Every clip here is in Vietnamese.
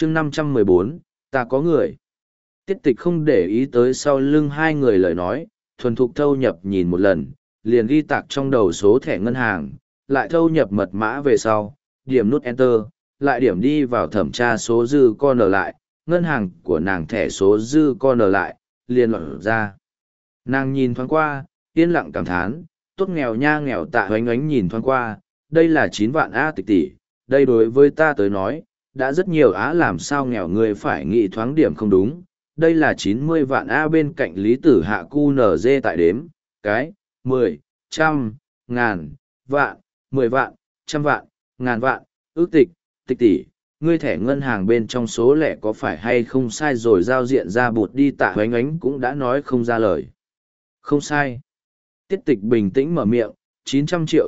chương 514, ta có người. Tiết tịch không để ý tới sau lưng hai người lời nói, thuần thục thâu nhập nhìn một lần, liền ghi tạc trong đầu số thẻ ngân hàng, lại thâu nhập mật mã về sau, điểm nút Enter, lại điểm đi vào thẩm tra số dư con ở lại, ngân hàng của nàng thẻ số dư con ở lại, liền lọt ra. Nàng nhìn thoáng qua, yên lặng cảm thán, tốt nghèo nha nghèo tạ oánh oánh nhìn thoáng qua, đây là 9 vạn A tịch tỷ, đây đối với ta tới nói, đã rất nhiều á làm sao nghèo người phải nghĩ thoáng điểm không đúng, đây là 90 vạn A bên cạnh Lý Tử Hạ QNZ tại đếm, cái, 10, trăm, ngàn, vạn, 10 vạn, trăm vạn, ngàn vạn, ước tịch, tịch tỷ, ngươi thẻ ngân hàng bên trong số lẻ có phải hay không sai rồi giao diện ra bụt đi tạ oánh oánh cũng đã nói không ra lời. Không sai. Tiết tịch bình tĩnh mở miệng, 900 triệu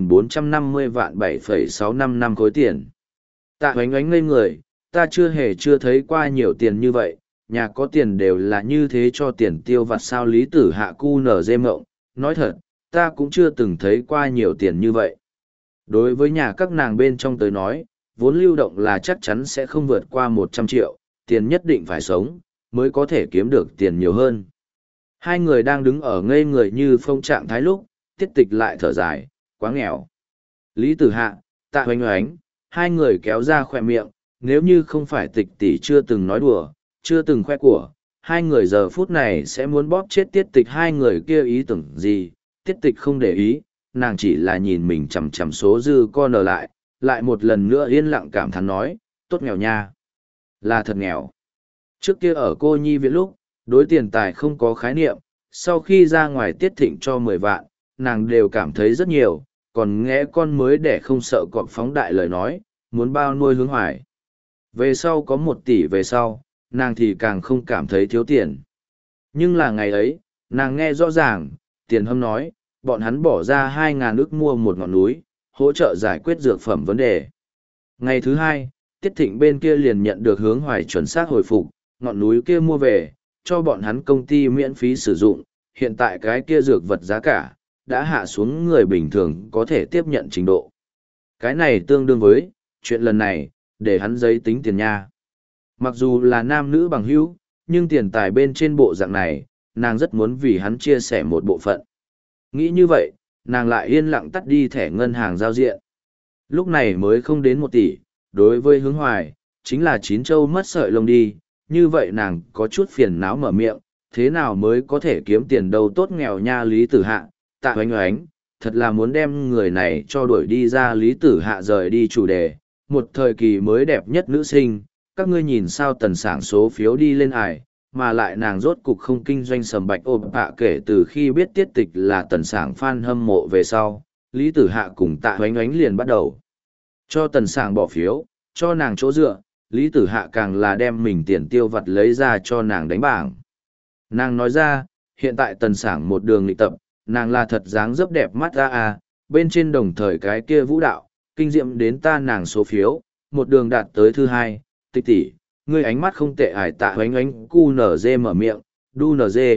8.450 vạn 7,655 khối tiền. Tạ oánh oánh ngây người, ta chưa thấy qua nhiều tiền như vậy, nhà có tiền đều là như thế cho tiền tiêu vặt sao Lý Tử Hạ cu nở dê mộng, nói thật, ta cũng chưa từng thấy qua nhiều tiền như vậy. Đối với nhà các nàng bên trong tới nói, vốn lưu động là chắc chắn sẽ không vượt qua 100 triệu, tiền nhất định phải sống, mới có thể kiếm được tiền nhiều hơn. Hai người đang đứng ở ngây người như phong trạng thái lúc, tiết tịch lại thở dài, quá nghèo. Lý Tử Hạ, Tạ Oánh Oánh, hai người kéo ra khỏe miệng, nếu như không phải tịch tỷ chưa từng nói đùa, chưa từng khoe của, hai người giờ phút này sẽ muốn bóp chết tiết tịch hai người kia ý tưởng gì, tiết tịch không để ý, nàng chỉ là nhìn mình chằm chằm số dư con ở lại một lần nữa yên lặng cảm thán nói, tốt nghèo nha. Là thật nghèo. Trước kia ở cô nhi viện lúc, đối tiền tài không có khái niệm, sau khi ra ngoài tiết thịnh cho 10 vạn, nàng đều cảm thấy rất nhiều, còn nghe con mới để không sợ cọp phóng đại lời nói, muốn bao nuôi hướng hoài. Về sau có 1 tỷ về sau, nàng thì càng không cảm thấy thiếu tiền. Nhưng là ngày ấy, nàng nghe rõ ràng, tiền hâm nói, bọn hắn bỏ ra 2.000 ức mua một ngọn núi, hỗ trợ giải quyết dược phẩm vấn đề. Ngày thứ hai, Tiết Thịnh bên kia liền nhận được hướng hoài chuẩn xác hồi phục, ngọn núi kia mua về, cho bọn hắn công ty miễn phí sử dụng, hiện tại cái kia dược vật giá cả, đã hạ xuống người bình thường có thể tiếp nhận trình độ. Cái này tương đương với, chuyện lần này, để hắn giấy tính tiền nha. Mặc dù là nam nữ bằng hữu, nhưng tiền tài bên trên bộ dạng này, nàng rất muốn vì hắn chia sẻ một bộ phận. Nghĩ như vậy, nàng lại yên lặng tắt đi thẻ ngân hàng giao diện. Lúc này mới không đến 1 tỷ, đối với hướng hoài, chính là 9 châu mất sợi lông đi, như vậy nàng có chút phiền não mở miệng, thế nào mới có thể kiếm tiền đâu tốt nghèo nha Lý Tử Hạ, Tạ Oánh Oánh, thật là muốn đem người này cho đuổi đi ra Lý Tử Hạ rời đi chủ đề, một thời kỳ mới đẹp nhất nữ sinh, các ngươi nhìn sao tần sảng số phiếu đi lên ải, mà lại nàng rốt cục không kinh doanh sầm bạch ôm bạ kể từ khi biết tiết tịch là tần sảng fan hâm mộ về sau, Lý Tử Hạ cùng Tạ Oánh Oánh liền bắt đầu cho tần sảng bỏ phiếu, cho nàng chỗ dựa, Lý Tử Hạ càng là đem mình tiền tiêu vặt lấy ra cho nàng đánh bảng. Nàng nói ra, hiện tại tần sảng một đường lịch tập, nàng là thật dáng dấp đẹp mắt ra à, bên trên đồng thời cái kia vũ đạo, kinh diệm đến ta nàng số phiếu, một đường đạt tới thứ 2, tịch tỷ, ngươi ánh mắt không tệ ải Tạ Oánh Oánh cu nở dê mở miệng, đu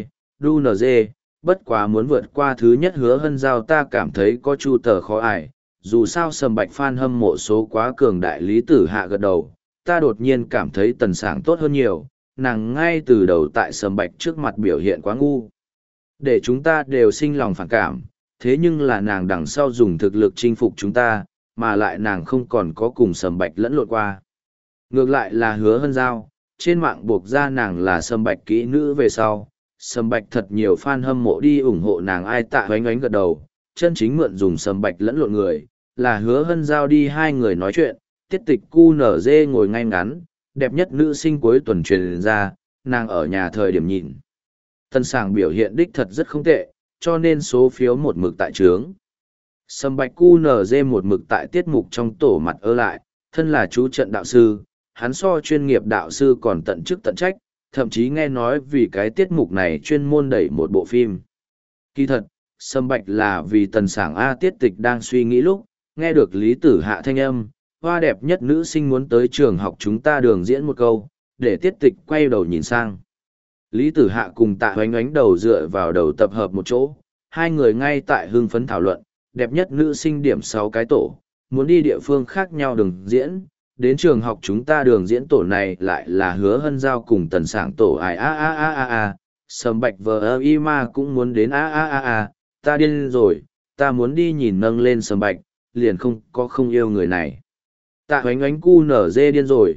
nở dê, bất quá muốn vượt qua thứ nhất Hứa Hân Giao ta cảm thấy có chu tờ khó ải, dù sao sầm bạch fan hâm mộ số quá cường đại Lý Tử Hạ gật đầu, ta đột nhiên cảm thấy tần sảng tốt hơn nhiều, nàng ngay từ đầu tại sầm bạch trước mặt biểu hiện quá ngu. Để chúng ta đều sinh lòng phản cảm, thế nhưng là nàng đằng sau dùng thực lực chinh phục chúng ta, mà lại nàng không còn có cùng sầm bạch lẫn lộn qua. Ngược lại là Hứa Hân Giao, trên mạng buộc ra nàng là sầm bạch kỹ nữ về sau, sầm bạch thật nhiều fan hâm mộ đi ủng hộ nàng ai Tạ Oánh Oánh gật đầu, chân chính mượn dùng sầm bạch lẫn lộn người, là Hứa Hân Giao đi hai người nói chuyện, tiết tịch QNZ ngồi ngay ngắn, đẹp nhất nữ sinh cuối tuần truyền ra, nàng ở nhà thời điểm nhìn. Tân sảng biểu hiện đích thật rất không tệ, cho nên số phiếu một mực tại trướng. Sầm bạch QNZ một mực tại tiết mục trong tổ mặt ở lại, thân là chú trận đạo sư, hắn so chuyên nghiệp đạo sư còn tận chức tận trách, thậm chí nghe nói vì cái tiết mục này chuyên môn đẩy một bộ phim. Kỳ thật, Sầm Bạch là vì tần sảng A tiết tịch đang suy nghĩ lúc, nghe được Lý Tử Hạ thanh âm, hoa đẹp nhất nữ sinh muốn tới trường học chúng ta đường diễn một câu, để tiết tịch quay đầu nhìn sang. Lý Tử Hạ cùng Tạ Oánh Oánh đầu dựa vào đầu tập hợp một chỗ, hai người ngay tại hưng phấn thảo luận, đẹp nhất nữ sinh điểm 6 cái tổ, muốn đi địa phương khác nhau đường diễn, đến trường học chúng ta đường diễn tổ này lại là Hứa Hân Giao cùng Tần Sảng tổ ai Sầm Bạch vờ y ma cũng muốn đến ta điên rồi, ta muốn đi nhìn nâng lên Sầm Bạch, liền không yêu người này. Tạ Hoánh Ánh cu nở dê điên rồi,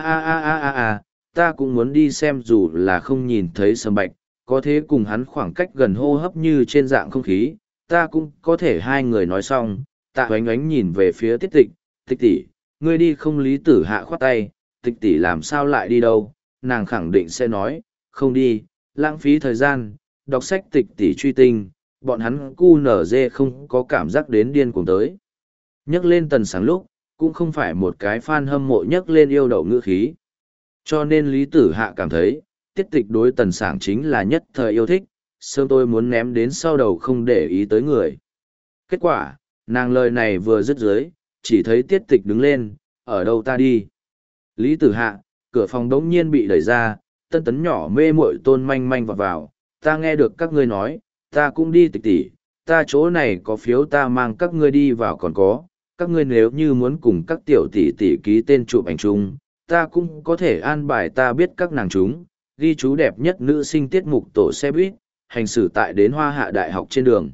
ta cũng muốn đi xem dù là không nhìn thấy Sầm Bạch, có thế cùng hắn khoảng cách gần hô hấp như trên dạng không khí, ta cũng có thể hai người nói xong. Tạ Hoánh Ánh nhìn về phía Tiết Tịch, Tịch tỷ, ngươi đi không? Lý Tử Hạ khoát tay, Tịch tỷ làm sao lại đi đâu, nàng khẳng định sẽ nói, không đi, lãng phí thời gian, đọc sách Tịch tỷ truy tinh, bọn hắn cu nở dê không có cảm giác đến điên cuồng tới. Nhắc lên Tần Sảng lúc, cũng không phải một cái fan hâm mộ nhắc lên yêu đậu ngữ khí. Cho nên Lý Tử Hạ cảm thấy, Tiết Tịch đối Tần Sảng chính là nhất thời yêu thích, sớm tôi muốn ném đến sau đầu không để ý tới người. Kết quả, nàng lời này vừa dứt dưới, chỉ thấy Tiết Tịch đứng lên, ở đâu ta đi. Lý Tử Hạ, cửa phòng đống nhiên bị đẩy ra, Tân Tấn nhỏ mê muội Tôn Manh Manh vào, ta nghe được các ngươi nói, ta cũng đi Tịch tỷ, ta chỗ này có phiếu, ta mang các ngươi đi vào còn có, các ngươi nếu như muốn cùng các tiểu tỷ tỷ ký tên chụp ảnh chung, ta cũng có thể an bài, ta biết các nàng chúng, ghi chú đẹp nhất nữ sinh tiết mục tổ xe buýt, hành xử tại đến Hoa Hạ Đại học trên đường.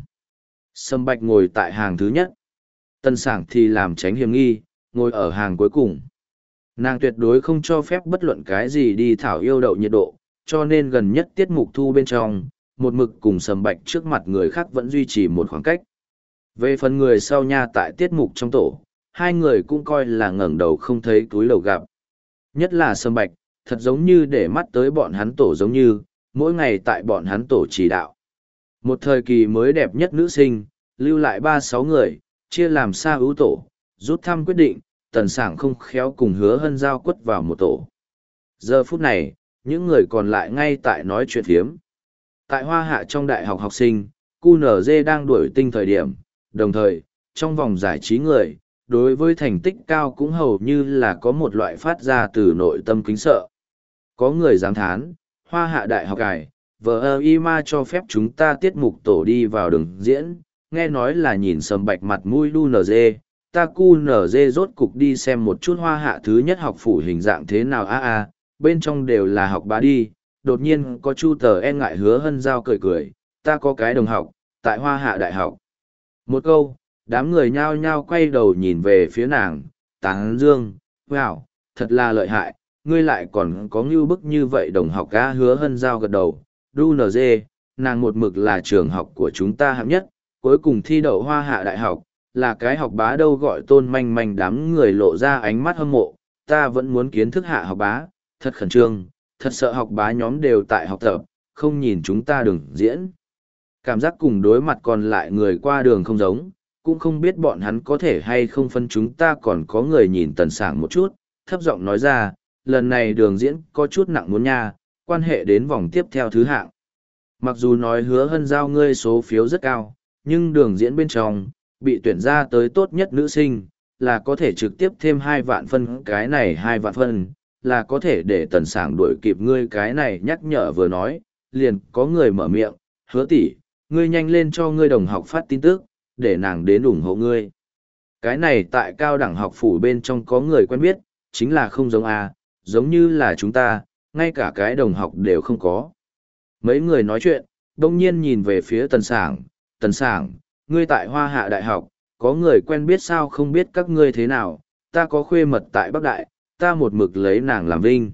Sâm Bạch ngồi tại hàng thứ nhất. Tân Sảng thì làm tránh hiểm nghi, ngồi ở hàng cuối cùng. Nàng tuyệt đối không cho phép bất luận cái gì đi thảo yêu đậu nhiệt độ, cho nên gần nhất tiết mục thu bên trong, một mực cùng Sâm Bạch trước mặt người khác vẫn duy trì một khoảng cách. Về phần người sau nha tại tiết mục trong tổ, hai người cũng coi là ngẩng đầu không thấy túi lầu gặp. Nhất là Sâm Bạch, thật giống như để mắt tới bọn hắn tổ, giống như mỗi ngày tại bọn hắn tổ chỉ đạo. Một thời kỳ mới đẹp nhất nữ sinh, lưu lại 3-6 người, chia làm xa ưu tổ, rút thăm quyết định, Tần Sảng không khéo cùng Hứa Hân Giao quất vào một tổ. Giờ phút này, những người còn lại ngay tại nói chuyện phiếm. Tại Hoa Hạ trong đại học học sinh, QNZ đang đuổi tinh thời điểm, đồng thời, trong vòng giải trí người, đối với thành tích cao cũng hầu như là có một loại phát ra từ nội tâm kính sợ. Có người giáng thán, Hoa Hạ đại học cải, VIMA cho phép chúng ta tiết mục tổ đi vào đường diễn, nghe nói là nhìn Sâm Bạch mặt mũi QNZ, ta QNZ rốt cục đi xem một chút Hoa Hạ thứ nhất học phủ hình dạng thế nào bên trong đều là học bá đi. Đột nhiên có Chu Tờ e ngại Hứa Hân Giao cười cười, ta có cái đồng học, tại Hoa Hạ đại học. Một câu, đám người nhao nhao quay đầu nhìn về phía nàng, tán dương, wow, thật là lợi hại, ngươi lại còn có ngưu bức như vậy đồng học ca. Hứa Hân Giao gật đầu, DUNZ, nàng một mực là trường học của chúng ta hạng nhất, cuối cùng thi đậu Hoa Hạ đại học, là cái học bá đâu. Gọi Tôn Manh Manh đám người lộ ra ánh mắt hâm mộ, ta vẫn muốn kiến thức Hạ học bá, thật khẩn trương, thật sợ học bá nhóm đều tại học tập, không nhìn chúng ta đường diễn. Cảm giác cùng đối mặt còn lại người qua đường không giống, cũng không biết bọn hắn có thể hay không phân chúng ta. Còn có người nhìn Tần Sảng một chút, thấp giọng nói ra, lần này đường diễn có chút nặng muốn nha, quan hệ đến vòng tiếp theo thứ hạng. Mặc dù nói Hứa Hân Giao ngươi số phiếu rất cao, nhưng đường diễn bên trong, bị tuyển ra tới tốt nhất nữ sinh, là có thể trực tiếp thêm 2 vạn phân, cái này 2 vạn phân, là có thể để Tần Sảng đuổi kịp ngươi. Cái này nhắc nhở vừa nói, liền có người mở miệng, Hứa tỷ, ngươi nhanh lên cho ngươi đồng học phát tin tức, để nàng đến ủng hộ ngươi. Cái này tại cao đẳng học phủ bên trong có người quen biết, chính là không giống giống như là chúng ta, ngay cả cái đồng học đều không có. Mấy người nói chuyện, đông nhiên nhìn về phía Tần Sảng, ngươi tại Hoa Hạ đại học, có người quen biết sao? Không biết các ngươi thế nào, ta có khuê mật tại Bắc Đại, ta một mực lấy nàng làm vinh.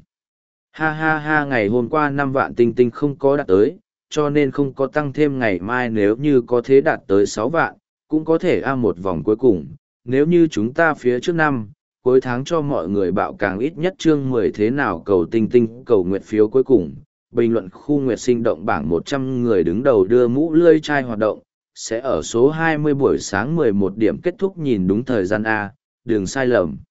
Ha, ngày hôm qua 5 vạn tinh tinh không có đạt tới, cho nên không có tăng thêm, ngày mai nếu như có thế đạt tới 6 vạn, cũng có thể một vòng cuối cùng. Nếu như chúng ta phía trước năm, cuối tháng cho mọi người bạo càng ít nhất chương 10 thế nào cầu tinh tinh cầu nguyệt phiếu cuối cùng. Bình luận khu nguyệt sinh động bảng 100 người đứng đầu đưa mũ lươi chai hoạt động, sẽ ở số 20 buổi sáng 11 điểm kết thúc. Nhìn đúng thời gian đừng sai lầm.